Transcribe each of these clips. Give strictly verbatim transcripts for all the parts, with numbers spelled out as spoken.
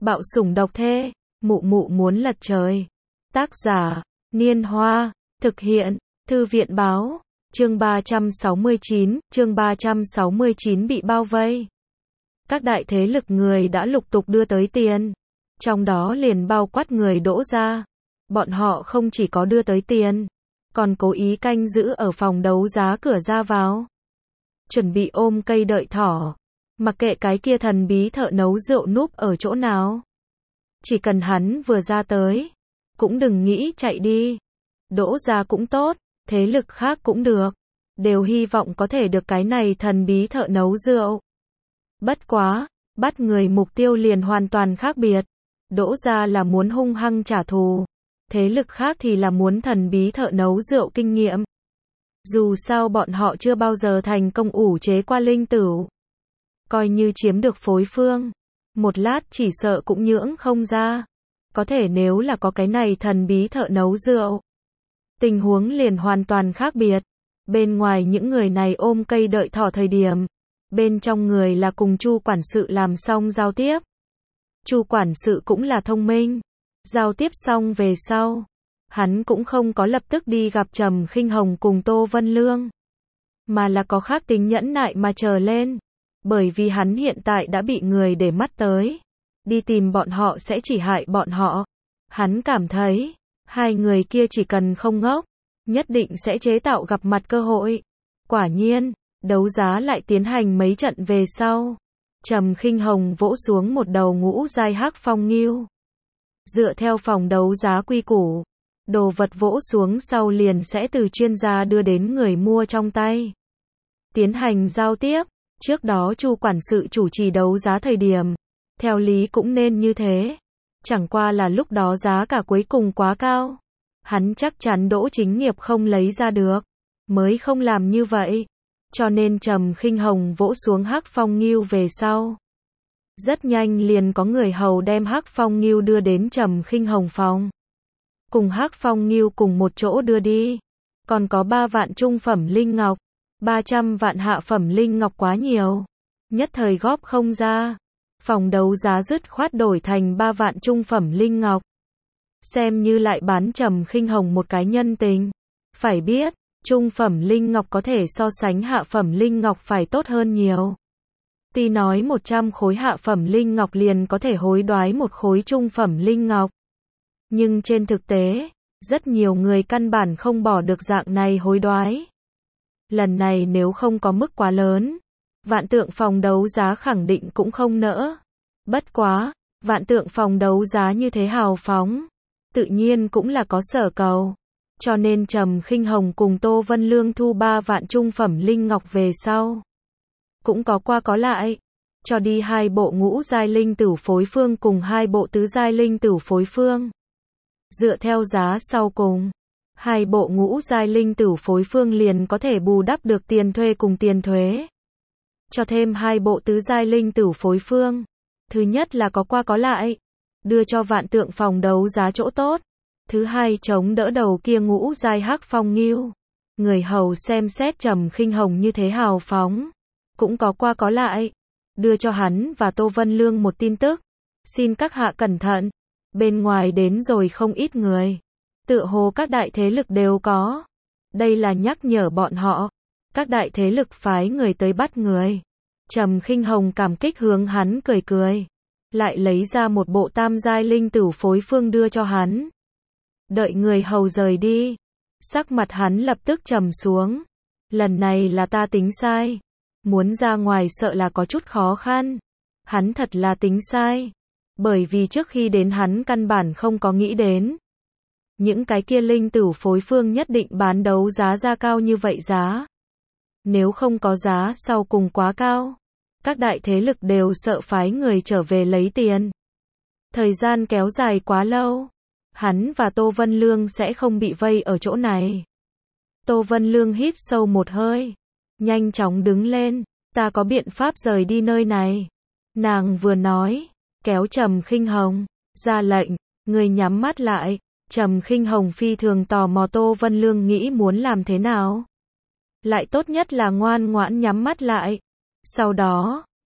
Bạo sủng độc thê, mụ mụ muốn lật trời. Tác giả, Niên Hoa, thực hiện, Thư viện báo, chương ba trăm sáu mươi chín, chương ba trăm sáu mươi chín bị bao vây. Các đại thế lực người đã lục tục đưa tới tiền, trong đó liền bao quát người Đỗ gia. Bọn họ không chỉ có đưa tới tiền, còn cố ý canh giữ ở phòng đấu giá cửa ra vào. Chuẩn bị ôm cây đợi thỏ, mặc kệ cái kia thần bí thợ nấu rượu núp ở chỗ nào. Chỉ cần hắn vừa ra tới, cũng đừng nghĩ chạy đi. Đỗ gia cũng tốt, thế lực khác cũng được, đều hy vọng có thể được cái này thần bí thợ nấu rượu. Bất quá, bắt người mục tiêu liền hoàn toàn khác biệt. Đỗ gia là muốn hung hăng trả thù, thế lực khác thì là muốn thần bí thợ nấu rượu kinh nghiệm. Dù sao bọn họ chưa bao giờ thành công ủ chế qua linh tửu. Coi như chiếm được phối phương, một lát chỉ sợ cũng nhưỡng không ra. Có thể nếu là có cái này thần bí thợ nấu rượu, tình huống liền hoàn toàn khác biệt. Bên ngoài những người này ôm cây đợi thỏ thời điểm, bên trong người là cùng Chu quản sự làm xong giao tiếp. Chu quản sự cũng là thông minh, giao tiếp xong về sau, hắn cũng không có lập tức đi gặp Trầm Khinh Hồng cùng Tô Vân Lương, mà là có khác tính nhẫn nại mà chờ lên, bởi vì hắn hiện tại đã bị người để mắt tới, đi tìm bọn họ sẽ chỉ hại bọn họ. Hắn cảm thấy, hai người kia chỉ cần không ngốc, nhất định sẽ chế tạo gặp mặt cơ hội. Quả nhiên, đấu giá lại tiến hành mấy trận về sau, Trầm Khinh Hồng vỗ xuống một đầu ngũ giai hắc phong ngưu. Dựa theo phòng đấu giá quy củ, đồ vật vỗ xuống sau liền sẽ từ chuyên gia đưa đến người mua trong tay, tiến hành giao tiếp. Trước đó Chu quản sự chủ trì đấu giá thời điểm, theo lý cũng nên như thế, chẳng qua là lúc đó giá cả cuối cùng quá cao, hắn chắc chắn Đỗ Chính Nghiệp không lấy ra được, mới không làm như vậy. Cho nên Trầm Khinh Hồng vỗ xuống hắc phong ngưu về sau, rất nhanh liền có người hầu đem hắc phong ngưu đưa đến Trầm Khinh Hồng phòng, cùng hắc phong ngưu cùng một chỗ đưa đi. Còn có ba vạn trung phẩm linh ngọc, ba trăm vạn hạ phẩm linh ngọc quá nhiều, nhất thời góp không ra. Phòng đấu giá dứt khoát đổi thành ba vạn trung phẩm linh ngọc, xem như lại bán Trầm Khinh Hồng một cái nhân tình. Phải biết, trung phẩm linh ngọc có thể so sánh hạ phẩm linh ngọc phải tốt hơn nhiều. Tuy nói một trăm khối hạ phẩm linh ngọc liền có thể hối đoái một khối trung phẩm linh ngọc, nhưng trên thực tế, rất nhiều người căn bản không bỏ được dạng này hối đoái. Lần này nếu không có mức quá lớn, Vạn Tượng phòng đấu giá khẳng định cũng không nỡ. Bất quá, Vạn Tượng phòng đấu giá như thế hào phóng, tự nhiên cũng là có sở cầu. Cho nên Trầm Khinh Hồng cùng Tô Vân Lương thu ba vạn trung phẩm linh ngọc về sau, cũng có qua có lại, cho đi hai bộ ngũ giai linh tửu phối phương cùng hai bộ tứ giai linh tửu phối phương. Dựa theo giá sau cùng, hai bộ ngũ giai linh tửu phối phương liền có thể bù đắp được tiền thuê cùng tiền thuế. Cho thêm hai bộ tứ giai linh tửu phối phương, thứ nhất là có qua có lại, đưa cho Vạn Tượng phòng đấu giá chỗ tốt. Thứ hai chống đỡ đầu kia ngũ giai hắc phong ngưu. Người hầu xem xét Trầm Khinh Hồng như thế hào phóng, cũng có qua có lại, đưa cho hắn và Tô Vân Lương một tin tức. Xin các hạ cẩn thận, bên ngoài đến rồi không ít người, tựa hồ các đại thế lực đều có. Đây là nhắc nhở bọn họ, các đại thế lực phái người tới bắt người. Trầm Khinh Hồng cảm kích hướng hắn cười cười, lại lấy ra một bộ tam giai linh tửu phối phương đưa cho hắn. Đợi người hầu rời đi, sắc mặt hắn lập tức trầm xuống. Lần này là ta tính sai, muốn ra ngoài sợ là có chút khó khăn. Hắn thật là tính sai, bởi vì trước khi đến hắn căn bản không có nghĩ đến những cái kia linh tửu phối phương nhất định bán đấu giá ra cao như vậy giá. Nếu không có giá sau cùng quá cao, các đại thế lực đều sợ phái người trở về lấy tiền. Thời gian kéo dài quá lâu, hắn và Tô Vân Lương sẽ không bị vây ở chỗ này. Tô Vân Lương hít sâu một hơi, nhanh chóng đứng lên, ta có biện pháp rời đi nơi này. Nàng vừa nói, kéo Trầm Khinh Hồng, ra lệnh, người nhắm mắt lại. Trầm Khinh Hồng phi thường tò mò Tô Vân Lương nghĩ muốn làm thế nào. Lại tốt nhất là ngoan ngoãn nhắm mắt lại. Sau đó,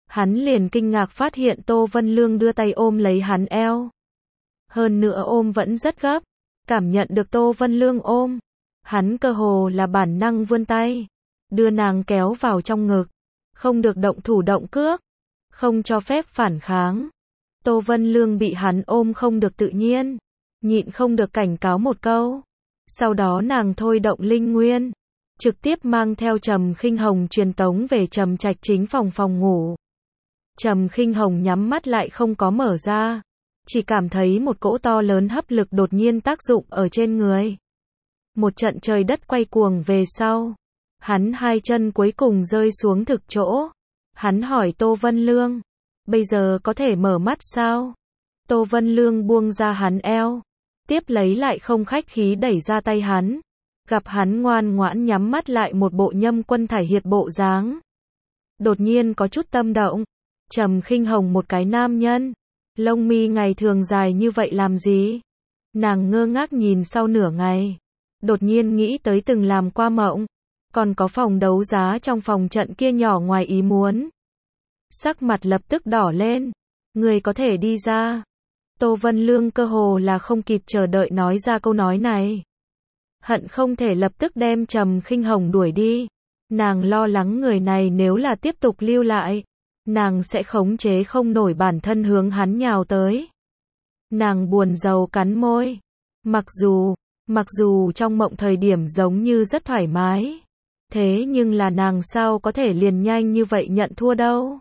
Hắn liền kinh ngạc phát hiện Tô Vân Lương đưa tay ôm lấy hắn eo. Hơn nữa ôm vẫn rất gấp. Cảm nhận được Tô Vân Lương ôm, hắn cơ hồ là bản năng vươn tay, đưa nàng kéo vào trong ngực. Không được động thủ động cước, không cho phép phản kháng. Tô Vân Lương bị hắn ôm không được tự nhiên, nhịn không được cảnh cáo một câu. Sau đó nàng thôi động linh nguyên, trực tiếp mang theo Trầm Khinh Hồng truyền tống về Trầm Trạch chính phòng phòng ngủ. Trầm Khinh Hồng nhắm mắt lại không có mở ra, chỉ cảm thấy một cỗ to lớn hấp lực đột nhiên tác dụng ở trên người. Một trận trời đất quay cuồng về sau, hắn hai chân cuối cùng rơi xuống thực chỗ. Hắn hỏi Tô Vân Lương, bây giờ có thể mở mắt sao? Tô Vân Lương buông ra hắn eo, tiếp lấy lại không khách khí đẩy ra tay hắn. Gặp hắn ngoan ngoãn nhắm mắt lại một bộ Nhâm Quân Thải Hiệt bộ dáng. Đột nhiên có chút tâm động. Trầm Khinh Hồng một cái nam nhân, lông mi ngày thường dài như vậy làm gì? Nàng ngơ ngác nhìn sau nửa ngày, đột nhiên nghĩ tới từng làm qua mộng, còn có phòng đấu giá trong phòng trận kia nhỏ ngoài ý muốn. Sắc mặt lập tức đỏ lên, người có thể đi ra. Tô Vân Lương cơ hồ là không kịp chờ đợi nói ra câu nói này. Hận không thể lập tức đem Trầm Khinh Hồng đuổi đi. Nàng lo lắng người này nếu là tiếp tục lưu lại, nàng sẽ khống chế không nổi bản thân hướng hắn nhào tới. Nàng buồn rầu cắn môi. Mặc dù, mặc dù trong mộng thời điểm giống như rất thoải mái, thế nhưng là nàng sao có thể liền nhanh như vậy nhận thua đâu.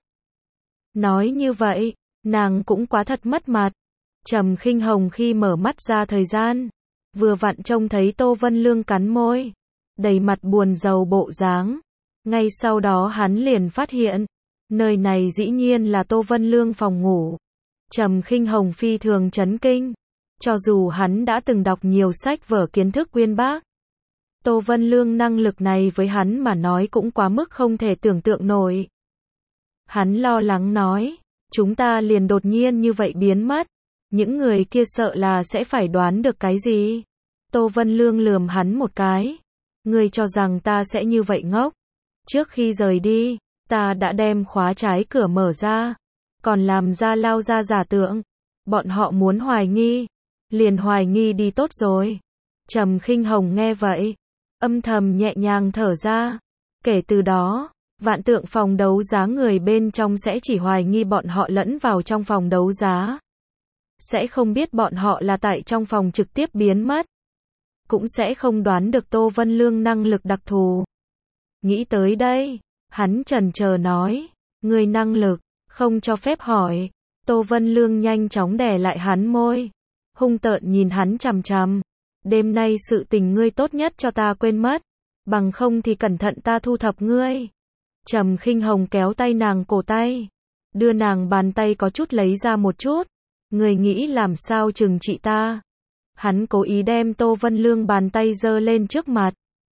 Nói như vậy, nàng cũng quá thật mất mặt. Trầm Khinh Hồng khi mở mắt ra thời gian, vừa vặn trông thấy Tô Vân Lương cắn môi, đầy mặt buồn rầu bộ dáng. Ngay sau đó hắn liền phát hiện, nơi này dĩ nhiên là Tô Vân Lương phòng ngủ. Trầm Khinh Hồng phi thường chấn kinh, cho dù hắn đã từng đọc nhiều sách vở kiến thức uyên bác. Tô Vân Lương năng lực này với hắn mà nói cũng quá mức không thể tưởng tượng nổi. Hắn lo lắng nói, chúng ta liền đột nhiên như vậy biến mất. Những người kia sợ là sẽ phải đoán được cái gì. Tô Vân Lương lườm hắn một cái. Ngươi cho rằng ta sẽ như vậy ngốc. Trước khi rời đi, ta đã đem khóa trái cửa mở ra, còn làm ra lao ra giả tượng. Bọn họ muốn hoài nghi, liền hoài nghi đi tốt rồi. Trầm Khinh Hồng nghe vậy, âm thầm nhẹ nhàng thở ra. Kể từ đó, vạn tượng phòng đấu giá người bên trong sẽ chỉ hoài nghi bọn họ lẫn vào trong phòng đấu giá. Sẽ không biết bọn họ là tại trong phòng trực tiếp biến mất. Cũng sẽ không đoán được Tô Vân Lương năng lực đặc thù. Nghĩ tới đây, hắn chần chờ nói, người năng lực, không cho phép hỏi. Tô Vân Lương nhanh chóng đè lại hắn môi, hung tợn nhìn hắn chằm chằm. Đêm nay sự tình ngươi tốt nhất cho ta quên mất, bằng không thì cẩn thận ta thu thập ngươi. Trầm Khinh Hồng kéo tay nàng cổ tay, đưa nàng bàn tay có chút lấy ra một chút. Người nghĩ làm sao trừng trị ta? Hắn cố ý đem Tô Vân Lương bàn tay giơ lên trước mặt.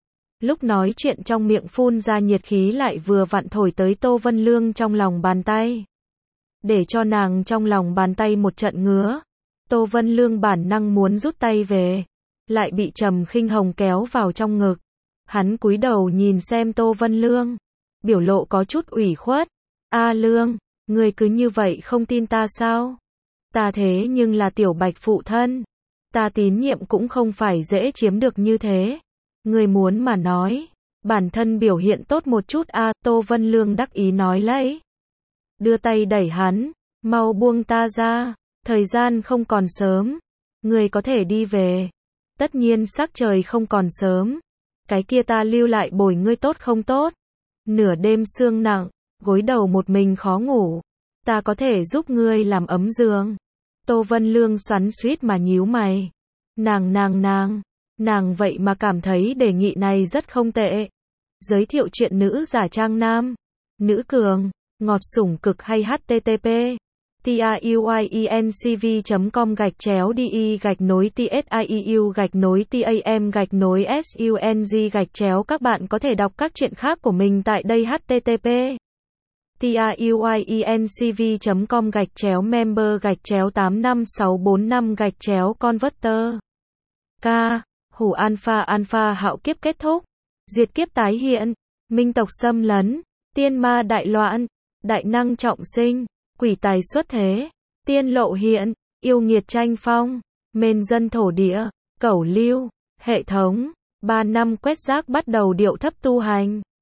Lúc nói chuyện trong miệng phun ra nhiệt khí lại vừa vặn thổi tới Tô Vân Lương trong lòng bàn tay. Để cho nàng trong lòng bàn tay một trận ngứa. Tô Vân Lương bản năng muốn rút tay về, lại bị Trầm Khinh Hồng kéo vào trong ngực. Hắn cúi đầu nhìn xem Tô Vân Lương, biểu lộ có chút ủy khuất. A Lương, người cứ như vậy không tin ta sao? Ta thế nhưng là tiểu bạch phụ thân. Ta tín nhiệm cũng không phải dễ chiếm được như thế. Người muốn mà nói, bản thân biểu hiện tốt một chút a. À, Tô Vân Lương đắc ý nói lấy. Đưa tay đẩy hắn, mau buông ta ra, thời gian không còn sớm. Người có thể đi về. Tất nhiên sắc trời không còn sớm. Cái kia ta lưu lại bồi ngươi tốt không tốt? Nửa đêm sương nặng, gối đầu một mình khó ngủ. Ta có thể giúp ngươi làm ấm giường. Tô Vân Lương xoắn xuýt mà nhíu mày. Nàng nàng nàng, nàng vậy mà cảm thấy đề nghị này rất không tệ. Giới thiệu chuyện nữ giả trang nam, nữ cường, ngọt sủng cực hay http tiuyencv.com gạch chéo đi gạch nối tsiu gạch nối tam gạch nối sung gạch chéo. Các bạn có thể đọc các chuyện khác của mình tại đây. Http tiuyencv.com gạch chéo member gạch chéo tám năm sáu bốn năm gạch chéo converter. K. Hủ alpha alpha hạo kiếp kết thúc. Diệt kiếp tái hiện. Minh tộc xâm lấn. Tiên ma đại loạn. đại năng trọng sinh, quỷ tài xuất thế, tiên lộ hiện, yêu nghiệt tranh phong, mên dân thổ địa, cẩu lưu, hệ thống, ba năm quét rác bắt đầu điệu thấp tu hành.